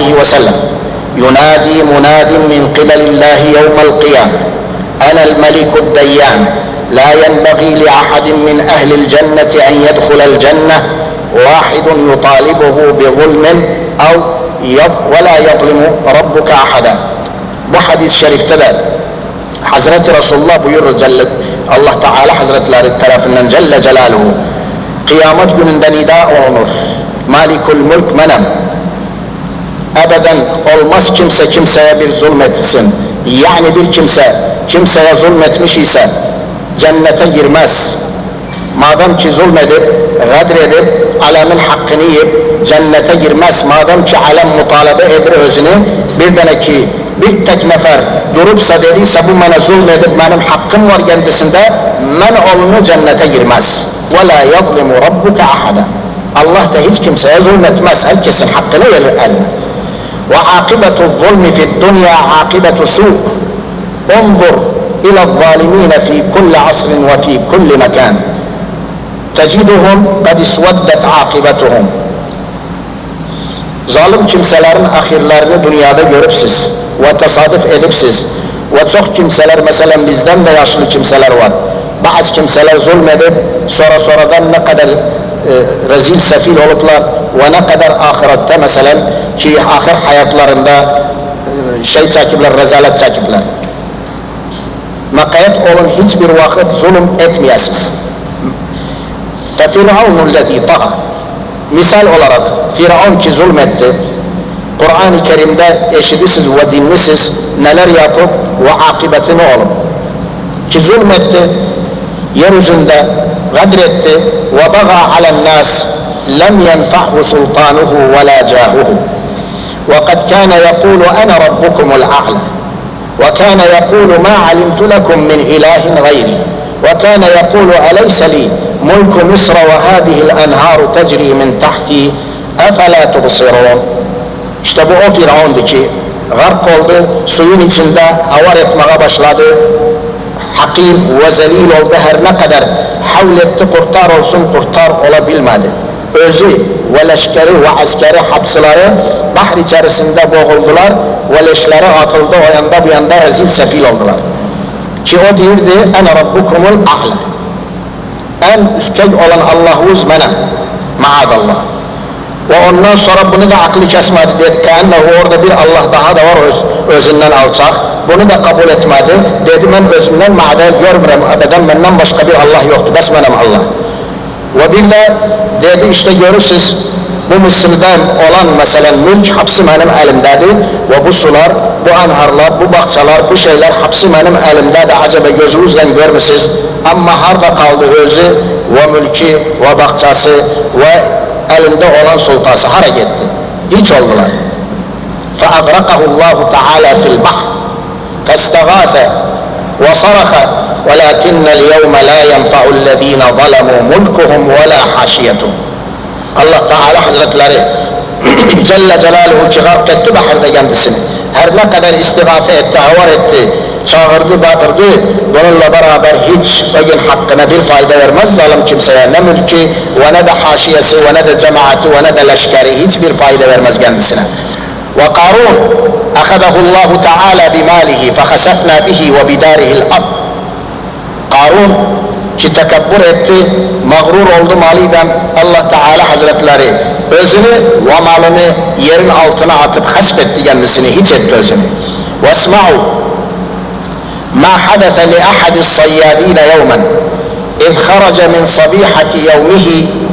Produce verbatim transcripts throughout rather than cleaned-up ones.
عليه وسلم: ينادي مناد من قبل الله يوم القيامة: أنا الملك الديان، لا ينبغي لأحد من أهل الجنة أن يدخل الجنة واحد يطالبه بظلم أو ولا يظلم ربك أحدا. Bu hadis-i şerifte de Hazreti Resulullah buyurur Celle, Allah Teala Hazretleri tarafından Celle Celaluhu kıyamet gününde nida olunur: Malikul Mulk menem, ebeden olmaz kimse kimseye bir zulmetsin. Yani bir kimse kimseye zulmetmiş ise cennete girmez. Madem ki zulmedip, gadredip, alemin hakkını yiyip cennete girmez. Madem ki alem mutalebe edir özünü, bir tane ki bir tek nefer durupsa dediyse bu bana zulmedip benim hakkım var kendisinde, men olunu cennete girmez. وَلَا يَظْلِمُ رَبُّكَ أَحَدًا. Allah da hiç kimseye zulmetmez. Herkesin hakkını verir eline. وَعَاقِبَةُ الظُّلْمِ فِي الدُّنْيَا عَاقِبَةُ سُوءٍ انظُرْ إِلَى الظَّالِمِينَ فِي كُلِّ عَصْرٍ وَفِي كُلِّ مَكَانٍ تَجِدُهُمْ قَدْ اسْوَدَّتْ عَاقِبَتُهُمْ. Zalim kimselerin ahirlerini dünyada görüp siz ve tesadüf edip siz ve çok kimseler, mesela bizden de yaşlı kimseler var, bazı kimseler zulmedip sonra sonradan ne kadar e, rezil sefil oluplar ve ne kadar ahirette mesela ki ahir hayatlarında e, şey çekipler, rezalet çekipler. Makayet olun, hiçbir vakit zulüm etmeyesiz. فَفِرْعَوْنُ الَّذ۪ي طَغَى. Misal olarak Firavun ki zulmetti, Kur'an-ı Kerim'de eşidisiz ve dinlisiz neler yapıp ve akıbeti ne olur? Ki zulmetti, yeryüzünde gadretti ve baga alennâs lem yenfa'hu sultanuhu ve la cahuhu ve kad kâne yekûlu ana rabbukumul a'la ve kâne yekûlu ma alimtu lekum min ilahin gayri ve kâne yekûlu aleyse li mulku Mısra ve hâdihil enhâru tecri min tahti efalâ tubsirûn. İşte bu o Firavun'du ki gark oldu, suyun içinde avar etmeye başladı, hakir ve zelil oldu, her ne kadar havletti kurtar olsun kurtar olabilmedi. Özü ve leşkeri ve askeri hapsıları bahar içerisinde boğuldular ve leşleri atıldı, o yanda bu yanda rezil sefil oldular. Ki o değildi, ene rabbukumul a'la. En üstkek olan Allah'uz mene, maadallah. Ve ondan sonra bunu da aklı kesmedi, dedi ki orada bir Allah daha da var öz, özünden alçak. Bunu da kabul etmedi, dedi ben özümden maadel görmürüm, ebeden benden başka bir Allah yoktu, bes benim Allah. Ve bir de dedi işte görürsünüz, bu Mısır'dan olan mesela mülk hapsi benim elimdedir ve bu sular, bu enharlar, bu bahçeler, bu şeyler hapsi benim elimdedir. Acaba gözünüzle görmüşsünüz ama harda kaldı özü ve mülki ve bahçesi ve elinde olan sultası hara gitti? Hiç oldular. فَاَغْرَقَهُ اللّٰهُ تَعَالَى فِي الْبَحْرِ فَاسْتَغَاثَ وَصَرَخَ وَلَكِنَّ الْيَوْمَ لَا يَنْفَعُ الَّذ۪ينَ ظَلَمُوا مُلْكُهُمْ وَلَا حَاشِيَتُهُمْ. Allah Teala Hazretleri Celle Celaluhu ki gark etti bahirde kendisini. Her ne kadar istigâfe etti, havar etti, çağırdı, bağırdı, bununla beraber hiç o gün hakkına bir fayda vermez zalim kimseye. Ne mülki ve ne de haşiyesi ve ne de cemaati ve ne de leşkeri hiçbir fayda vermez kendisine. Ve Karun akhadahullahu Teala bimalihi fehasefna bihi ve bidarihi'l ard. Karun ki tekebbür etti, mağrur oldu maliden, Allah Teala Hazretleri özünü ve malını yerin altına atıp hasbetti kendisini, hiç etti özünü. وَاسْمَعُوا مَا حَدَثَ لِأَحَدِ الصَّيَّادِينَ يَوْمًا إِذْ خَرَجَ مِنْ صَبِيحَةِ يَوْمِهِ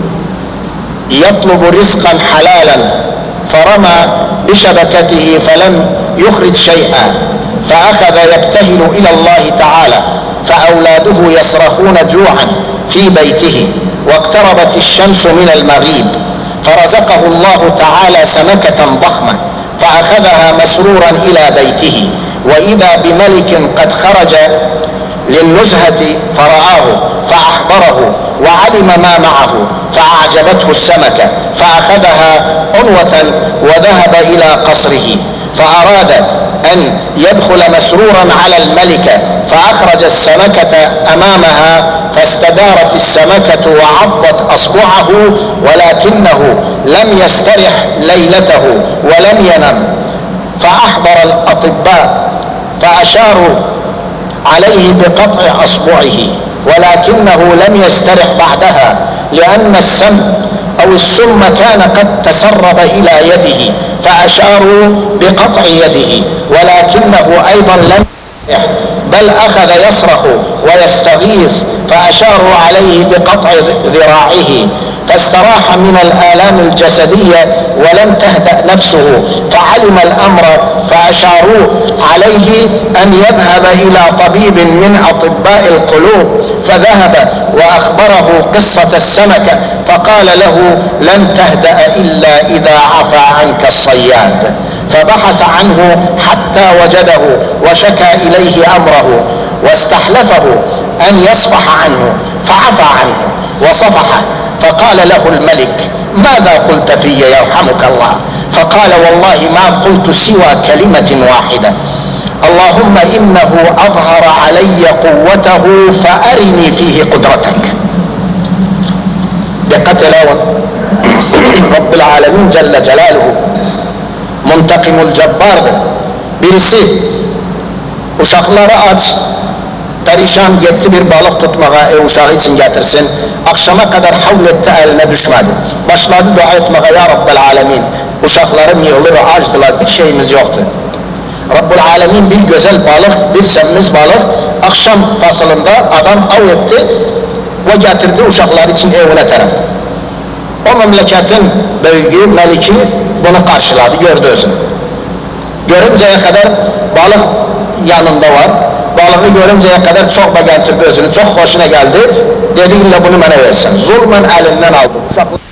يَطْلُبُ رِزْقًا حَلَالًا فَرَمَى بِشَبَكَتِهِ فَلَمْ يُخْرِجْ شَيْئًا فَأَخَذَ يَبْتَهِلُ إِلَى اللَّهِ تَعَالَى فأولاده يصرخون جوعا في بيته واقتربت الشمس من المغيب فرزقه الله تعالى سمكة ضخمة فأخذها مسرورا إلى بيته وإذا بملك قد خرج للنزهة فرآه فأحضره وعلم ما معه فأعجبته السمكة فأخذها عنوة وذهب إلى قصره فأراد أن يدخل مسرورا على الملكة فأخرج السمكة أمامها فاستدارت السمكة وعضت أصبعه ولكنه لم يسترح ليلته ولم ينم. فأحضر الأطباء فأشاروا عليه بقطع أصبعه ولكنه لم يسترح بعدها لأن السم أو السم كان قد تسرب إلى يده فأشاروا بقطع يده ولكنه أيضا لم يسترح بل أخذ يصرخ ويستغيث فأشاروا عليه بقطع ذراعه فاستراح من الآلام الجسدية ولم تهدأ نفسه فعلم الأمر فأشاروا عليه أن يذهب إلى طبيب من أطباء القلوب فذهب وأخبره قصة السمكة فقال له لن تهدأ إلا إذا عفى عنك الصياد. فبحث عنه حتى وجده وشكى إليه أمره واستحلفه أن يصفح عنه فعفى عنه وصفح. فقال له الملك ماذا قلت في يرحمك الله؟ فقال والله ما قلت سوى كلمة واحدة اللهم إنه أظهر علي قوته فأرني فيه قدرتك. دقت رب العالمين Celle Celaluhu muntakimul cebbardır. Birisi uşakları aç perişan gitti bir balık tutmaya ev uşağı için getirsin. Akşama kadar havletti eline düşmedi. Başladı dua etmeye ya Rabbel Alemin. Uşaklarım yığılır açtılar bir şeyimiz yoktu. Rabbul Alemin bir güzel balık bir semiz balık akşam fasılında adam av etti ve getirdi uşaklar için evine taraf. O memleketin büyüğü meliki bunu karşıladı gördü özünü. Görünceye kadar balık yanında var. Balığı görünceye kadar çok da getirdi özünü, çok hoşuna geldi. Dedi illa bunu bana versen. Zulmen elinden aldı. Uşaklar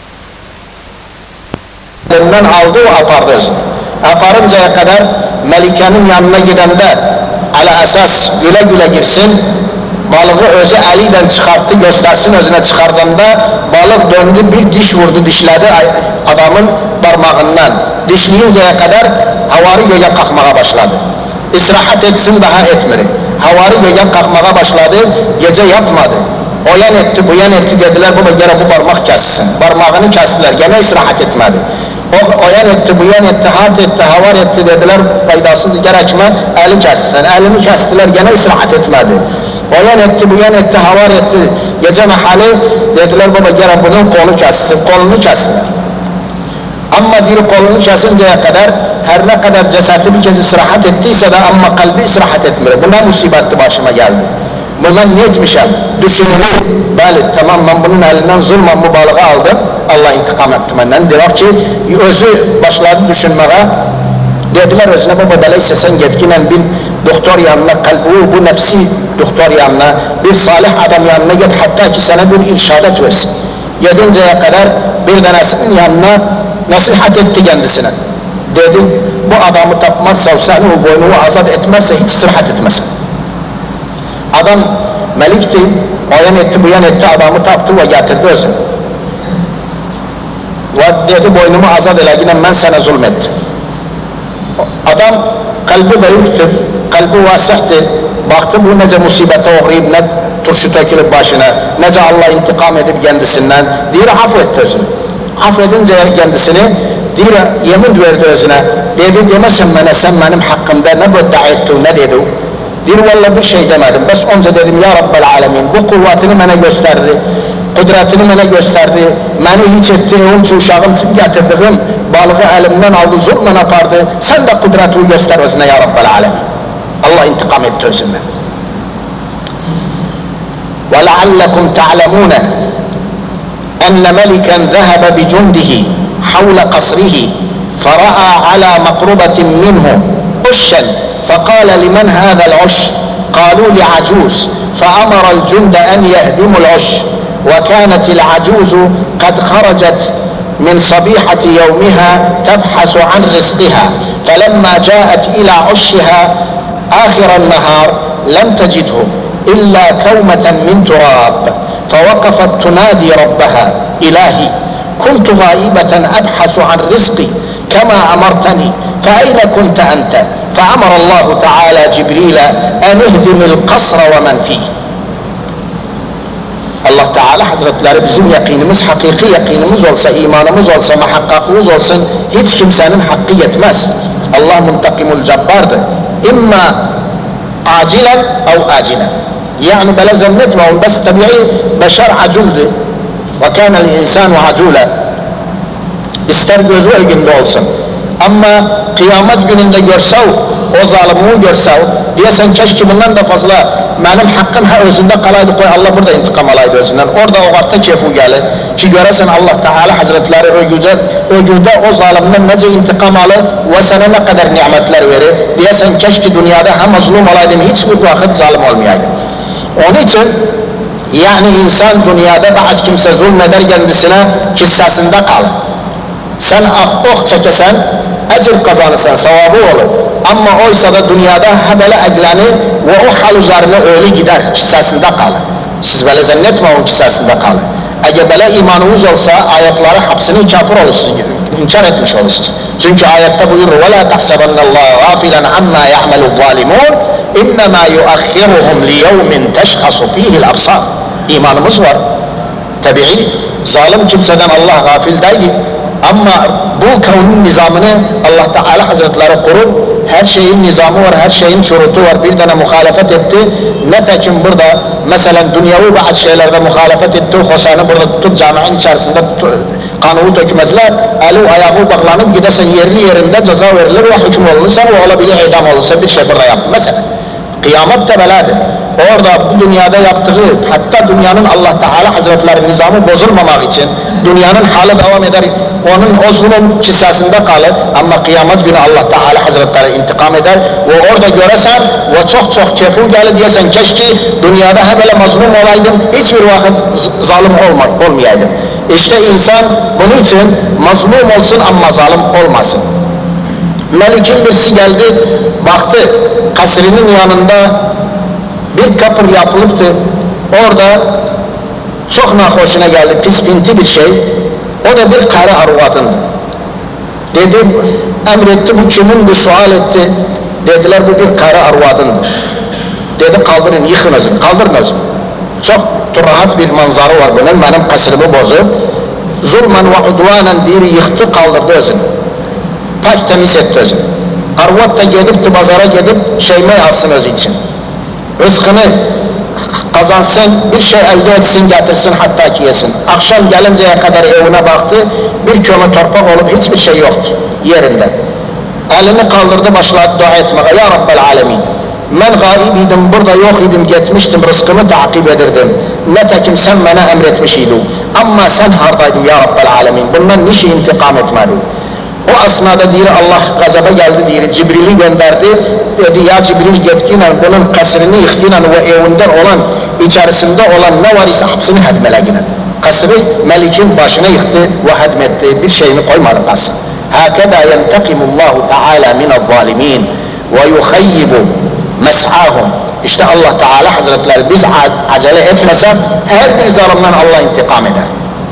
elinden aldı ve apardı özünü. Aparıncaya kadar Melike'nin yanına gidende ala esas güle güle girsin, balığı özü eliyle çıkarttı, göstersin özüne çıkardığında balık döndü bir diş vurdu, dişledi adamın parmağından. Dişleyinceye kadar havari göğe kalkmaya başladı. İstirahat etsin daha etmedi. Havari göğe kalkmaya başladı, gece yatmadı. O yan etti, bu yan etti dediler baba gene bu parmak kessin. Parmağını kestiler, gene istirahat etmedi. O, o yan etti, bu yan etti, hat etti, havar etti dediler faydasız gerekme, eli kessin. Elini kestiler, gene istirahat etmedi. O yan etti, bu yan etti, havar etti. Gece mehali dediler baba gene bunun kolu kessin, kolunu kestiler. Ama bir kolunu kesinceye kadar her ne kadar cesedi bir kez istirahat ettiyse de ama kalbi istirahat etmiyor. Buna musibetti başıma geldi. Bundan ne etmişim? Düşündüm. Bali tamam ben bunun elinden zulmen bu balığı aldım. Allah intikam etti benden. Diyor ki özü başladı düşünmeye. Dediler özüne baba beleyse sen yetkinen bir doktor yanına kalbi bu nefsi doktor yanına bir salih adam yanına git hatta ki sana bir irşadet versin. Yedinceye kadar bir tanesinin yanına nasihat etti kendisine. Dedi bu adamı tapmazsa seni o boynunu azat etmezse hiç istirahat etmesin. Adam melikti, o yan etti bu yan etti adamı taptı ve getirdi özünü. Ve dedi boynumu azat ele yine ben sana zulmettim. Adam kalbi büyüktür, kalbi vasıhtır. Baktı bu nece musibete uğrayıp ne turşu tökülüp başına, nece Allah intikam edip kendisinden. Diyor affetti özünü. Affedince kendisini diyor yemin verdi özüne. Dedi demesin bana sen benim hakkımda ne bedda ettin ne dedi. Diyor vallahi bir şey demedim. Bes onca dedim ya Rabbel Alemin bu kuvvetini bana gösterdi. Kudretini bana gösterdi. Beni hiç etti. Onun için uşağım getirdiğim balığı elimden aldı. Zulmen apardı. Sen de kudretini göster özüne ya Rabbel Alemin. Allah intikam etti özünden. وَلَعَلَّكُمْ تَعْلَمُونَ أن ملكا ذهب بجنده حول قصره فرأى على مقربة منه عشا فقال لمن هذا العش؟ قالوا لعجوز فأمر الجند أن يهدموا العش وكانت العجوز قد خرجت من صبيحة يومها تبحث عن رزقها فلما جاءت إلى عشها آخر النهار لم تجده إلا كومة من تراب فوقفت تنادي ربها إلهي كنت غائبة أبحث عن رزقي كما أمرتني فأين كنت أنت فأمر الله تعالى جبريل أن اهدم القصر ومن فيه. Allah Teala Hazretleri bizim yakinimiz, hakiki yakinimiz olsa, imanımız olsa, muhakkaklığımız olsun, hiç kimsenin hakkı yetmez. Allah muntakimul cabbardır. İmma acilen ev acilen. Yani böyle zannetme, on bas tabi'i beşer aculdü. Ve kânel insanu acûle. İster gözü ilginde olsun. Ama kıyamet gününde görsev, o zalimliği görsev, diyesen keşke bundan da fazla benim hakkım ha özünde kalaydı, koy Allah burada intikam alaydı özünden. Orada o vakti kefu gelir ki göresen Allah Teala Hazretleri ögüde, ögüde o zalimden nece intikam alır ve sana ne kadar nimetler verir. Diyesen keşke dünyada ha mazlum olaydım, hiçbir vakit zalim olmayaydım. Onun için yani insan dünyada bazı kimse zulmeder kendisine, kissasında kal. Sen ok çekesen, ecir kazanırsan, sevabı olur. Ama oysa da dünyada ha böyle eglenir ve o hal üzerine öyle gider, kissasında kalır. Siz böyle zannetme o kissasında kalır. Eğer böyle imanınız olsa ayetleri hapsini kafir olursunuz, inkar etmiş olursunuz. Çünkü ayette buyurur وَلَا تَحْسَبَنَّ اللّٰهَ غَافِلًا عَمَّا يَعْمَلُ الظَّالِمُونَ اِنَّمَا يُؤَخِّرُهُمْ لِيَوْمٍ تَشْخَصُ ف۪يهِ الْأَبْصَارِ. İmanımız var. Tabii zalim kimseden Allah gafil değil. Ama bu kavmin nizamını Allah Teala Hazretleri kurup her şeyin nizamı var, her şeyin şurutu var. Bir tane muhalefet etti. Netekim burada mesela dünyavi bazı şeylerde muhalefet etti. Hosanı burada tutup caminin içerisinde kanunu dökmezler. Eli ayağı bağlanıp gidersen yerli yerinde ceza verilir ve hüküm olursa ve olabilir idam olursa bir şey burada yap. Mesela kıyamet de beladır. Orada bu dünyada yaptığı, hatta dünyanın Allah Teala Hazretleri nizamı bozulmamak için dünyanın hali devam eder, onun o zulüm kissasında kalır ama kıyamet günü Allah Teala Hazretleri intikam eder ve orada göresen ve çok çok kefil gelir diyesen keşke dünyada hep böyle mazlum olaydım, hiçbir vakit zalim olma, olmayaydım. İşte insan bunun için mazlum olsun ama zalim olmasın. Melik'in birisi geldi, baktı kasrinin yanında bir kapır yapılıptı, orada çok nahoşuna geldi, pis pinti bir şey, o da bir karı arvadındı. Dedi, emretti, bu kimindir, sual etti, dediler bu bir karı arvadındı. Dedi kaldırın, yıkınız, kaldırınız. Çok rahat bir manzara var bunun, benim kasrımı bozup, zulmen ve udvanen diri yıktı, kaldırdı özünü. Pak temiz etti özünü. Arvat da gidip, pazara gidip şeyme alsın özü için. Rızkını kazansın, bir şey elde etsin, getirsin, hatta ki yesin. Akşam gelinceye kadar evine baktı, bir kömür torpak olup hiçbir şey yoktu yerinde. Elini kaldırdı, başladı dua etmeye. Ya Rabbel Alemin, ben gaib idim, burada yok idim, gitmiştim, rızkımı takip edirdim. Netekim sen bana emretmiş idin. Ama sen hardaydın ya Rabbel Alemin, bundan niçin intikam etmedin? O asnada diyor Allah gazaba geldi diyor, Cibril'i gönderdi, dedi ya Cibril gitkiyle bunun kasrını yıktığıyla ve evinden olan, içerisinde olan ne var ise hepsini hedmeleğine. Kasrı Melik'in başına yıktı ve hedmetti, bir şeyini koymadı kasrı. Hakeda yentekimullahu Teala minel-zalimin ve yuhayyibu mes'ahum. İşte Allah Teala Hazretleri biz acele etmesek her bir zalimden Allah intikam eder.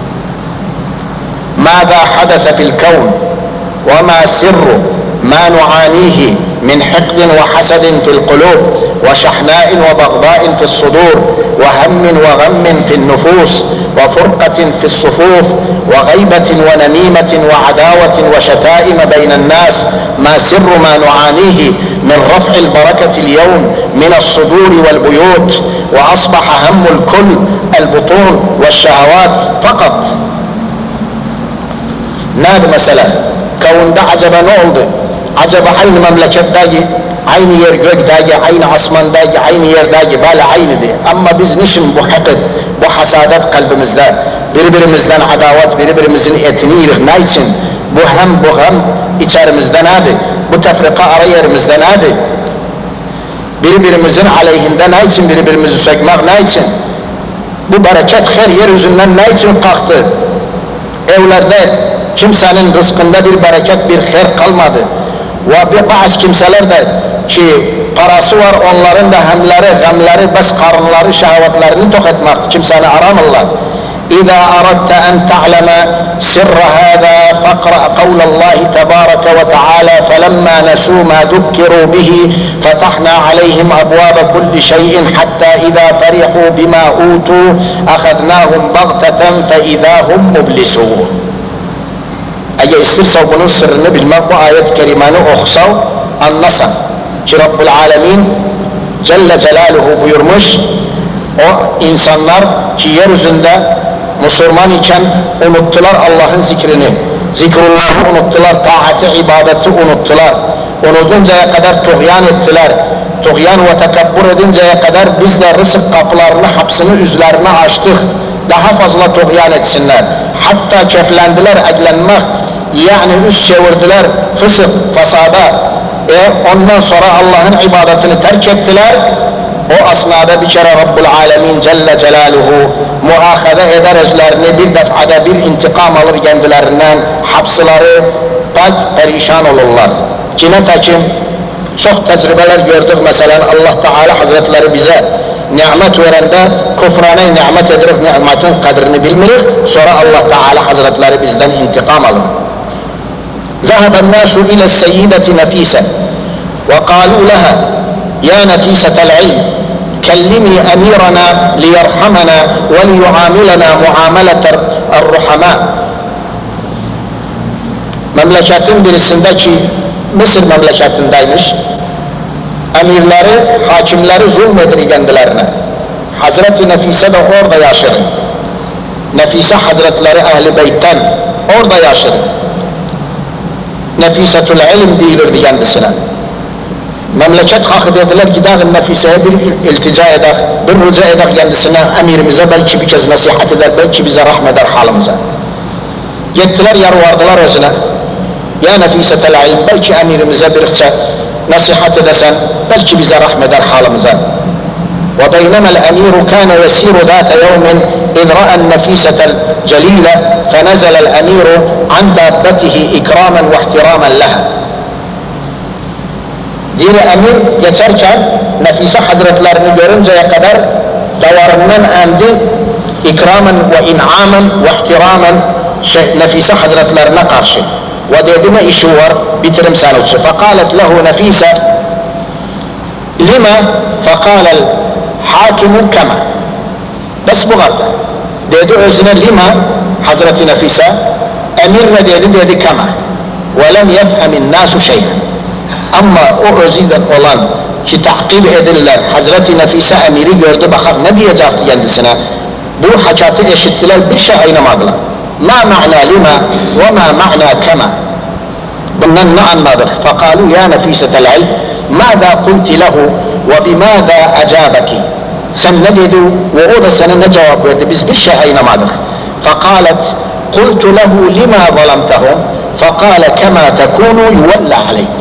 Mâzâ hadese fil kevn وما سر ما نعانيه من حقد وحسد في القلوب وشحناء وبغضاء في الصدور وهم وغم في النفوس وفرقة في الصفوف وغيبة ونميمة وعداوة وشتائم بين الناس ما سر ما نعانيه من رفع البركة اليوم من الصدور والبيوت وأصبح هم الكل البطون والشهوات فقط. نادي مثلا kavunda acaba ne oldu? Acaba aynı memleketteki, aynı yer gökteki, aynı asmandaki, aynı yerdeki böyle aynıydı. Ama biz niçin bu hakıt, bu hasadet kalbimizde, birbirimizden adavet, birbirimizin etini yirik, ne için? Bu hem bu hem içerimizde nedir? Bu tefrika ara yerimizde nedir? Birbirimizin aleyhinde ne için birbirimizi sökmek ne için? Bu bereket her yeryüzünden ne için kalktı? Evlerde kimsenin rızkında bir bereket, bir hayır kalmadı. Ve bir bazı kimseler de ki parası var, onların da hemleri, gamleri, bas karınları, şehvetlerini tok etmek, kimseni aramırlar. إذا أردت أن تعلم سر هذا فاقرأ قول الله تبارك وتعالى فلما نسوا ما ذكروا به فتحنا عليهم أبواب كل شيء حتى إذا فرحوا بما أوتوا أخذناهم بغتة فإذا هم مبلسون. Eğer istersen bunun sırrını bilmek bu ayet-i kerimeyi okusan, anlasan ki Rabbul Alemin Celle Celaluhu buyurmuş, o insanlar ki yeryüzünde Müslüman iken unuttular Allah'ın zikrini, zikrullahı unuttular, taati, ibadeti unuttular. Unutuncaya kadar tuğyan ettiler. Tuğyan ve tekebbür edinceye kadar biz de rızık kapılarını, hapsını üzerine açtık. Daha fazla tuğyan etsinler. Hatta keflendiler, eklenmek, yani üst çevirdiler, fısık, fasada. E ondan sonra Allah'ın ibadetini terk ettiler. O asnada bir kere Rabbul Alemin Celle Celaluhu muahede eder özlerini, bir defada bir intikam alır kendilerinden, hapsıları tak perişan olurlar. Cinetakim çok tecrübeler gördük. Mesela Allah Teala Hazretleri bize nimet verende kufrane nimet edip nimetin kadrini bilmiyor, sonra Allah Teala Hazretleri bizden intikam alır. ذهب الناس إلى السيدة نفيسة وقالوا لها يا نفيسة العلم كلمي أميرنا ليرحمنا وليعاملنا معاملة الرحماء. Memleketin birisindeki Mısır memleketindeymiş. Emirleri, hakimleri zulmedir kendilerine. Hazreti Nefise de orada yaşır. Nefise Hazretleri Ehl-i Beyt'ten orada yaşır. Nefisetül ilim deyilirdi kendisine. Memleket hakkı dediler, gidelim Nefise'ye bir iltica eder, bir rıca eder kendisine, emirimize belki bir kez nasihat eder, belki bize rahmeder halimize. Gittiler, yarvardılar özüne. Ya Nefisetel ilim, belki emirimize bir rıca nasihat edesen, belki bize rahmeder halimize. وبينما الأمير كان يسير ذات يوم إذ رأى النفيسة الجليلة فنزل الأمير عن دابته إكراما واحتراما لها. Bir emir geçerken Nefise Hazretlerini görünceye kadar davarından endi, ikramen ve in'amen ve ihtiramen şey, Nefise Hazretlerine karşı. Ve dedi ne işi var, bitirim sanatçı. Fekalet lehu Nefise lima fekalel hakimu kema. Bes bu kadar. Dedi özüne lima Hazreti Nefise, emir ne dedi, dedi kema. Ve lem yefhemin nasu şeyhen. Ama o özüden olan ki takip edilirler, Hazreti Nefise emiri gördü, bakar ne diyecekti kendisine. Bu hakikati eşittiler, bir şey anlamadılar. Ma ma'na lima ve ma ma'na kema. Bundan ne anladık? Fekalu ya Nefisetel ilm, mâzâ kulti lehu ve bimâzâ acâbeki. Sen ne dedi ve o da sana ne cevap verdi, biz bir şey anlamadık. Fekalet kultu lehu lima zalamtehum fekâle kemâ tekûnû yuvella aleykum.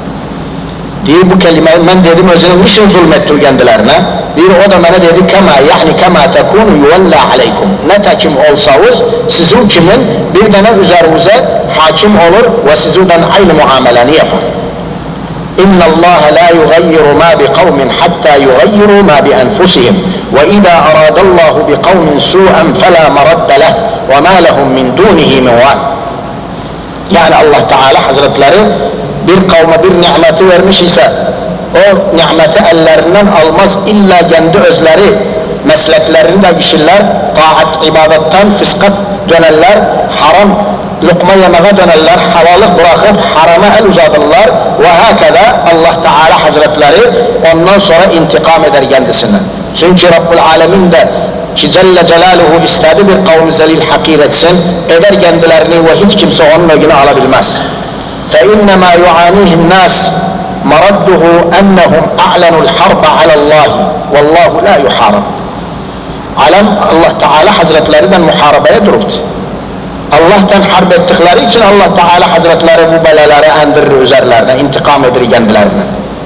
Diyor bu kelimeyi ben dedim özünün niçin zulmetti kendilerine? Diyor o da bana dedi kema, yani kema tekunu yuvella aleykum. Ne takim olsanız sizin kimin bir tane üzerinize hakim olur ve sizden aynı muameleni yapar. İnna Allah la yugayyiru ma bi kavmin hatta yugayyiru ma bi enfusihim ve idâ aradallahu bi kavmin su'an felâ maradda leh ve ma lehum min dûnihi min vâl. Yani Allah Teala Hazretleri bir kavme bir nimeti vermiş ise o nimeti ellerinden almaz, illa kendi özleri mesleklerinde kişiler taat, ibadetten fıskat dönerler, haram lokma yemeye dönerler, halalık bırakıp harama el uzadırlar ve hakeza Allah Teala Hazretleri ondan sonra intikam eder kendisinden. Çünkü Rabbul Alemin de ki Celle Celaluhu istedi bir kavmi zelil hakir etsin, eder kendilerini ve hiç kimse onun ögünü alabilmez. فإنما يعانيه الناس مرده أنهم أعلنوا الحرب على الله والله لا يحارب. Alem Allah Teala Hazretlerinden muharebeye duruptu. Allah'tan harp ettikleri için Allah Teala Hazretleri bu belaları endirir üzerlerine, intikam edir kendilerine.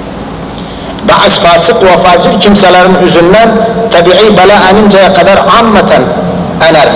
Bazı fasık ve facir kimselerin yüzünden tabi'i bela eninceye kadar ammeten ener.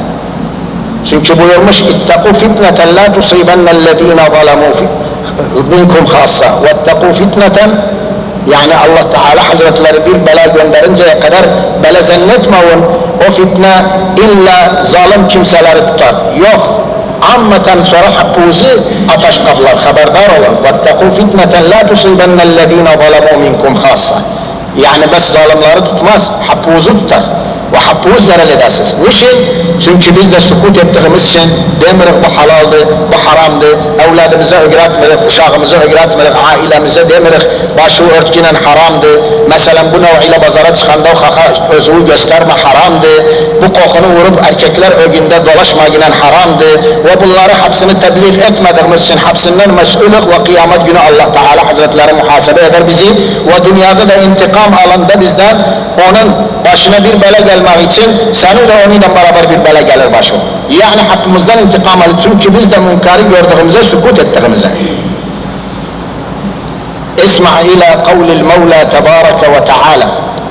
Çünkü buyurmuş ittaqu fitneten la tusibennellezine zalemu minkum khassa vettaqu fitneten Yani Allah Teala Hazretleri bir bela gönderinceye kadar bela zannetmeyin, o fitne illa zalim kimseleri tutar. Yok. Ammeten sonra hakkınızı ateş kaplar, haberdar olun. وَاتَّقُوا فِتْنَةً لَا تُصِيبَنَّ الَّذ۪ينَ ظَلَمُوا مِنْكُمْ خَاصَّةً. Yani bes zalimleri tutmaz, hakkınızı tutar. Ve hakkınız zarar edersiniz. Niçin? Çünkü biz de sukut ettiğimiz için demirik bu halaldı, bu haramdı, evladımıza öğretmedik, uşağımıza öğretmedik, ailemize demirik başı örtünen haramdı. Mesela bu nev'iyle pazara çıkanda o kaka özünü gösterme haramdı. Bu kokunu vurup erkekler ögünde dolaşmayınan haramdı. Ve bunları hapsini tebliğ etmediğimiz için hapsinden mesulük ve kıyamet günü Allah Teala Hazretleri muhasebe eder bizi. Ve dünyada da intikam alanda bizden onun başına bir bela gelmek için seni de onunla beraber bir bela gelir başı. Yani hakkımızdan intikam alır. Çünkü biz de münkari gördüğümüze sükut ettiğimize. اسمع إلى قول المولى تبارك وتعالى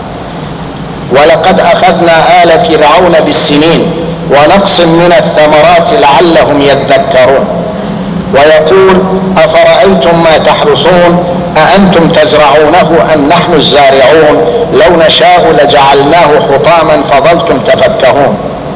ولقد أخذنا آل فرعون بالسنين ونقص من الثمرات لعلهم يذكرون ويقول أفرأيتم ما تحرثون أأنتم تزرعونه أم نحن الزارعون لو نشاء لجعلناه حطاما فظلتم تفكهون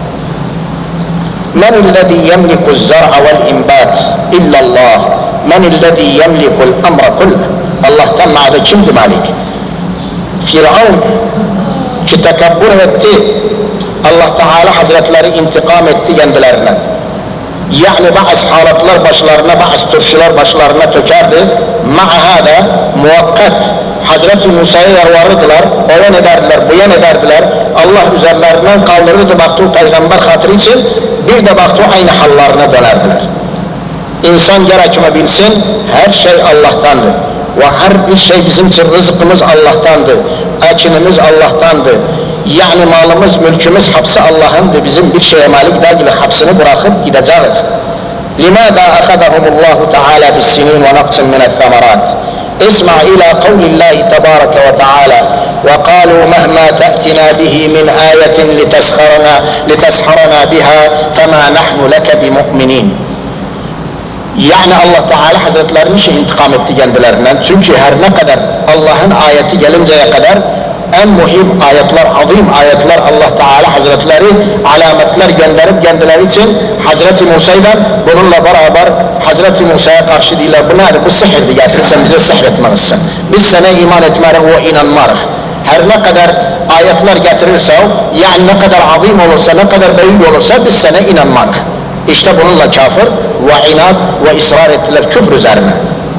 من الذي يملك الزرع والإنبات إلا الله من الذي يملك الأمر كله Allah'tan ma'da kimdi malik? Firavun ki tekabbür etti, Allah Teala Hazretleri intikam etti kendilerine. Yani bazı halatlar başlarına, bazı turşular başlarına tökerdi. Ma'ahada muvakkat Hazreti Musa'ya yarvarırdılar, o yan ederdiler, bu yan ederdiler. Allah üzerlerinden kaldırırdı baktı peygamber hatırı için, bir de baktı aynı hallarına dönerdiler. İnsan gerekme bilsin, her şey Allah'tandır. Ve her bir şey bizim için rızkımız Allah'tandır. Ekinimiz Allah'tandır. Yani malımız, mülkümüz hapsi Allah'ındır. Bizim bir şeye malik değil, hapsini bırakıp gideceğiz. لِمَاذَا أَخَذَهُمُ اللّٰهُ تَعَالَى بِالسِّنِينَ وَنَقْصٍ مِنَ الثَّمَرَاتِ اسْمَعْ إِلَى قَوْلِ اللّٰهِ تَبَارَكَ وَتَعَالَى وَقَالُوا مَهْمَا تَأْتِنَا بِهِ مِنْ آيَةٍ لِتَسْحَرَنَا, لِتَسْحَرَنَا بِهَا فَمَا نَحْنُ لَكَ بِمُؤْمِنِينَ. Yani Allah Teala Hazretlerinin şey intikam etti kendilerinden. Çünkü her ne kadar Allah'ın ayeti gelinceye kadar en mühim ayetler, azim ayetler Allah Teala Hazretleri alametler gönderip kendileri için Hazreti Musa'yla bununla beraber Hazreti Musa'ya karşı değiller. Bu nedir? Bu sihirdi, getirirsen bize sihretmelisin. Biz sana iman etmerik ve inanmarız. Her ne kadar ayetler getirirse, yani ne kadar azim olursa, ne kadar büyük olursa biz sana inanmarız. İşte bununla kafir ve inat ve ısrar ettiler küfür üzerine.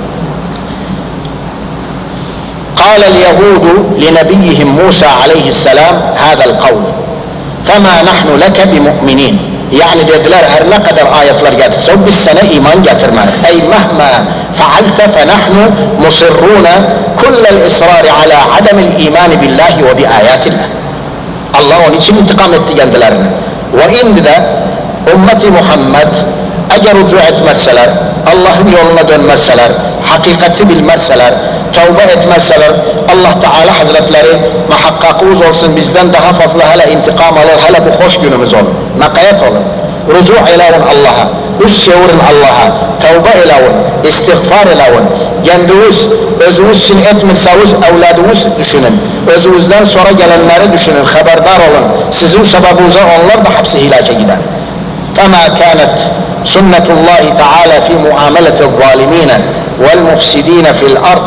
قال اليهود لنبيهم موسى عليه السلام هذا القول فما نحن لك بمؤمنين. Yani dediler her ne kadar ayetler getirse biz sana iman getirmedik. Ey mehma faalte fenahnu musirruna kullel ısrari ala ademil imani billahi ve bi ayatillah. Allah onun için intikam etti kendilerine. Ve indi de ümmeti Muhammed eğer rücu etmezseler, Allah'ın yoluna dönmezseler, hakikati bilmezseler, tövbe etmezseler, Allah Teala Hazretleri muhakkakımız olsun bizden daha fazla hala intikam alır, hala bu hoş günümüz olur. Nakayet olur. Rücu eylevun Allah'a, üst çevirin Allah'a, tövbe eylevun, istiğfar eylevun. Kendiniz, özünüz için etmirseniz evladınız düşünün. Özünüzden sonra gelenleri düşünün, haberdar olun. Sizin sebebinize onlar da hapsi hilake gider. فما كانت سنة الله تعالى في معاملة الظالمين والمفسدين في الأرض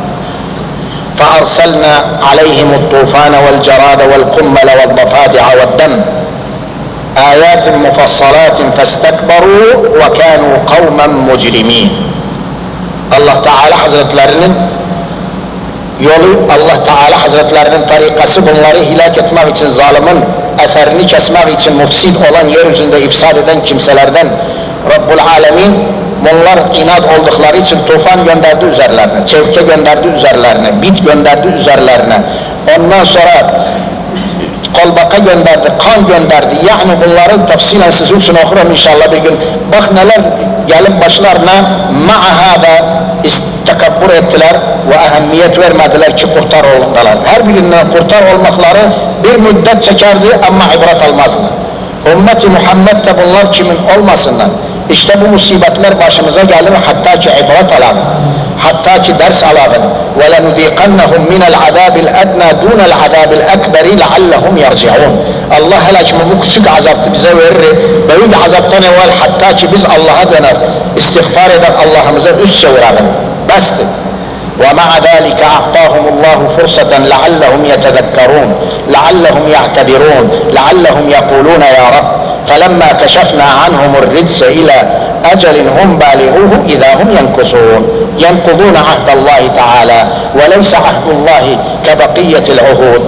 فأرسلنا عليهم الطوفان والجراد والقمل والضفادع والدم آيات مفصلات فاستكبروا وكانوا قوما مجرمين. Allah Teala Hazretlerinin yolu, Allah Teala Hazretlerinin tarikası bunları hilak etmek için, zalimin eserini kesmek için mufsid olan yeryüzünde ifsad eden kimselerden Rabbul Alemin bunlar inat oldukları için tufan gönderdi üzerlerine, çevke gönderdi üzerlerine, bit gönderdi üzerlerine, ondan sonra kolbaka gönderdi, kan gönderdi. Yani bunları tafsilen sizin için okurum inşallah bir gün. Bak neler gelip başlarına ma'ahada tekabbür ettiler ve ehemmiyet vermediler ki kurtar oldular. Her birinden kurtar olmakları bir müddet çekerdi ama ibret almazlar. Ümmeti Muhammed de bunlar kimin olmasınlar. İşte bu musibetler başımıza gelir hatta ki ibret alalım. hatta ki ders alalım. وَلَنُذِيقَنَّهُمْ مِنَ الْعَذَابِ الْأَدْنَى دُونَ الْعَذَابِ الْأَكْبَرِ لَعَلَّهُمْ يَرْجِعُونَ. Allah hele ki bu küçük azaptı bize verir. Büyük azaptan evvel hatta ki biz Allah'a döner, istiğfar eder, Allah'ımıza üst çevirelim. Bastı. وَمَعَ ذَٰلِكَ أَعْطَاهُمُ اللّٰهُ فُرْصَةً لَعَلَّهُمْ يَتَذَكَّرُونَ لَعَلَّهُمْ يَعْتَبِرُونَ لَعَلَّهُمْ يَقُولُونَ يَا رَبِّ فَلَمَّا كَشَفْنَا عَنْهُمُ الرِّجْسَ إِلَى أَجَلٍ هُمْ بَالِغُوهُ إِذَا هُمْ يَنكُثُونَ يَنقُضُونَ عَهْدَ اللّٰهِ تَعَالَى وَلَيْسَ عَهْدُ اللّٰهِ كَبَقِيَّةِ الْعُهُودِ.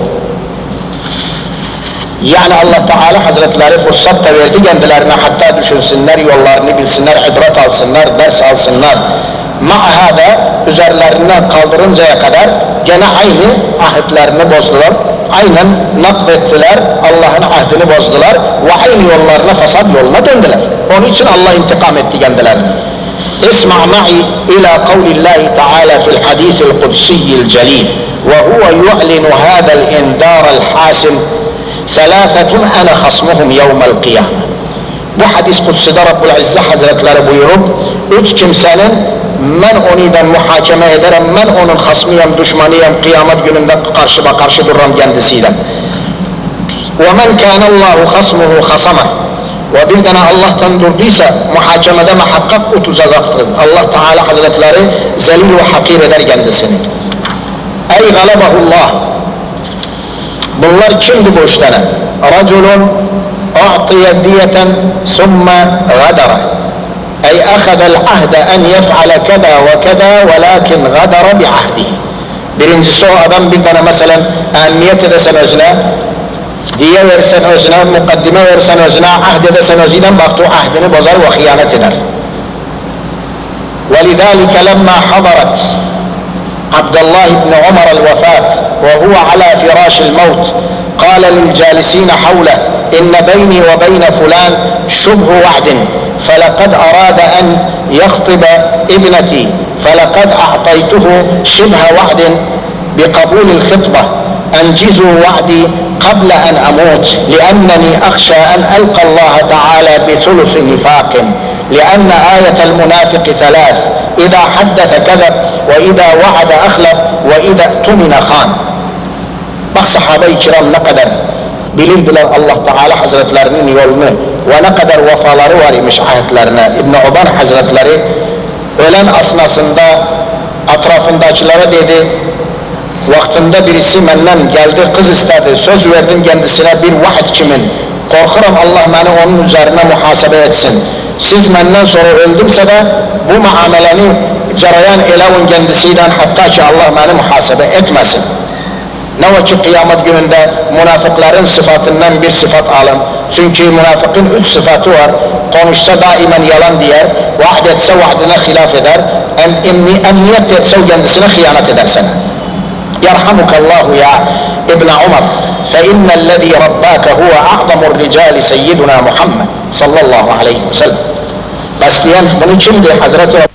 Yani Allah Teala Hazretleri fırsat da verdi kendilerine, hatta düşünsünler, yollarını bilsinler, ibret alsınlar, ders alsınlar. Ma'hada üzerlerinden kaldırıncaya kadar gene aynı ahitlerini bozdular, aynen naklettiler, Allah'ın ahdini bozdular ve aynı yollarına, fesat yoluna döndüler. Onun için Allah intikam etti kendilerine. İsma' ma'i ila kavlillahi Teala fil hadisil kudsiyil celil ve huve yu'linu hâdel indârel hasim selâfetun ana khasmuhum yevmel kıyâme. Bu hadis kutside Rabbul İzze Hazretleri buyurup, üç kimsenin ben oniden muhakeme ederim, ben onun hasmıyım, düşmanıyım, kıyamet gününde karşıma karşı dururum kendisiyle. وَمَنْ كَانَ اللّٰهُ خَصْمُهُ خَصَمَهُ. Ve bir tane Allah'tan durduysa muhakemede muhakkak o tuzacaktır. Allah Teala Hazretleri zelil ve hakir eder kendisini. Ey galabahullah. Bunlar kimdi bu üç tane? رَجُلٌ اَعْطِيَ دِيَةً ثُمَّ غَدَرَ. Ey اَخَذَ الْعَهْدَ اَنْ يَفْعَلَ كَذَا وَكَذَا وَلَكِنْ غَدَرَ بِعَهْدِهِ. Birincisi o adam bir tane mesela emniyet edesen özüne, diye versen özüne, mukaddime versen özüne, ahd edesen özüyle baktı o ahdini bozar ve hıyanet eder. وَلِذَٰلِكَ لَمَّا حَضَرَتْ عبد الله بن عمر الوفاة وهو على فراش الموت قال للجالسين حوله إن بيني وبين فلان شبه وعد فلقد أراد أن يخطب ابنتي فلقد أعطيته شبه وعد بقبول الخطبة أنجزوا وعدي قبل أن أموت لأنني أخشى أن ألقى الله تعالى بثلث نفاق لأن آية المنافق ثلاث إذا حدث كذب وإذا وعد أخلف وإذا اؤتمن خان. Bak sahabe-i kiram ne kadar bilirdiler Allah Teala Hazretlerinin yolunu ve ne kadar vefaları var imiş ahitlerine. İbn-i Uban Hazretleri ölen asnasında etrafındakilere dedi, vaktinde birisi benden geldi, kız istedi, söz verdim kendisine, bir vahiy kimin, korkuram Allah beni onun üzerine muhasebe etsin. Siz benden sonra öldümse de bu muameleni carayan elevun kendisiyle, hatta ki Allah beni muhasebe etmesin. Ne var ki kıyamet gününde münafıkların sıfatından bir sıfat alın. Çünkü münafıkın üç sıfatı var. Konuşsa daimen yalan diyer, vaad etse vaadine hilaf eder, emniyet etse kendisine hıyanet eder sana. Yerhamukallahu ya İbn Umar. فَاِنَّ الَّذ۪ي رَبَّاكَ هُوَ اَعْظَمُ الرِّجَالِ سَيِّدُنَا Muhammed sallallahu aleyhi ve sellem. Besleyen bunu kimdi? Hazreti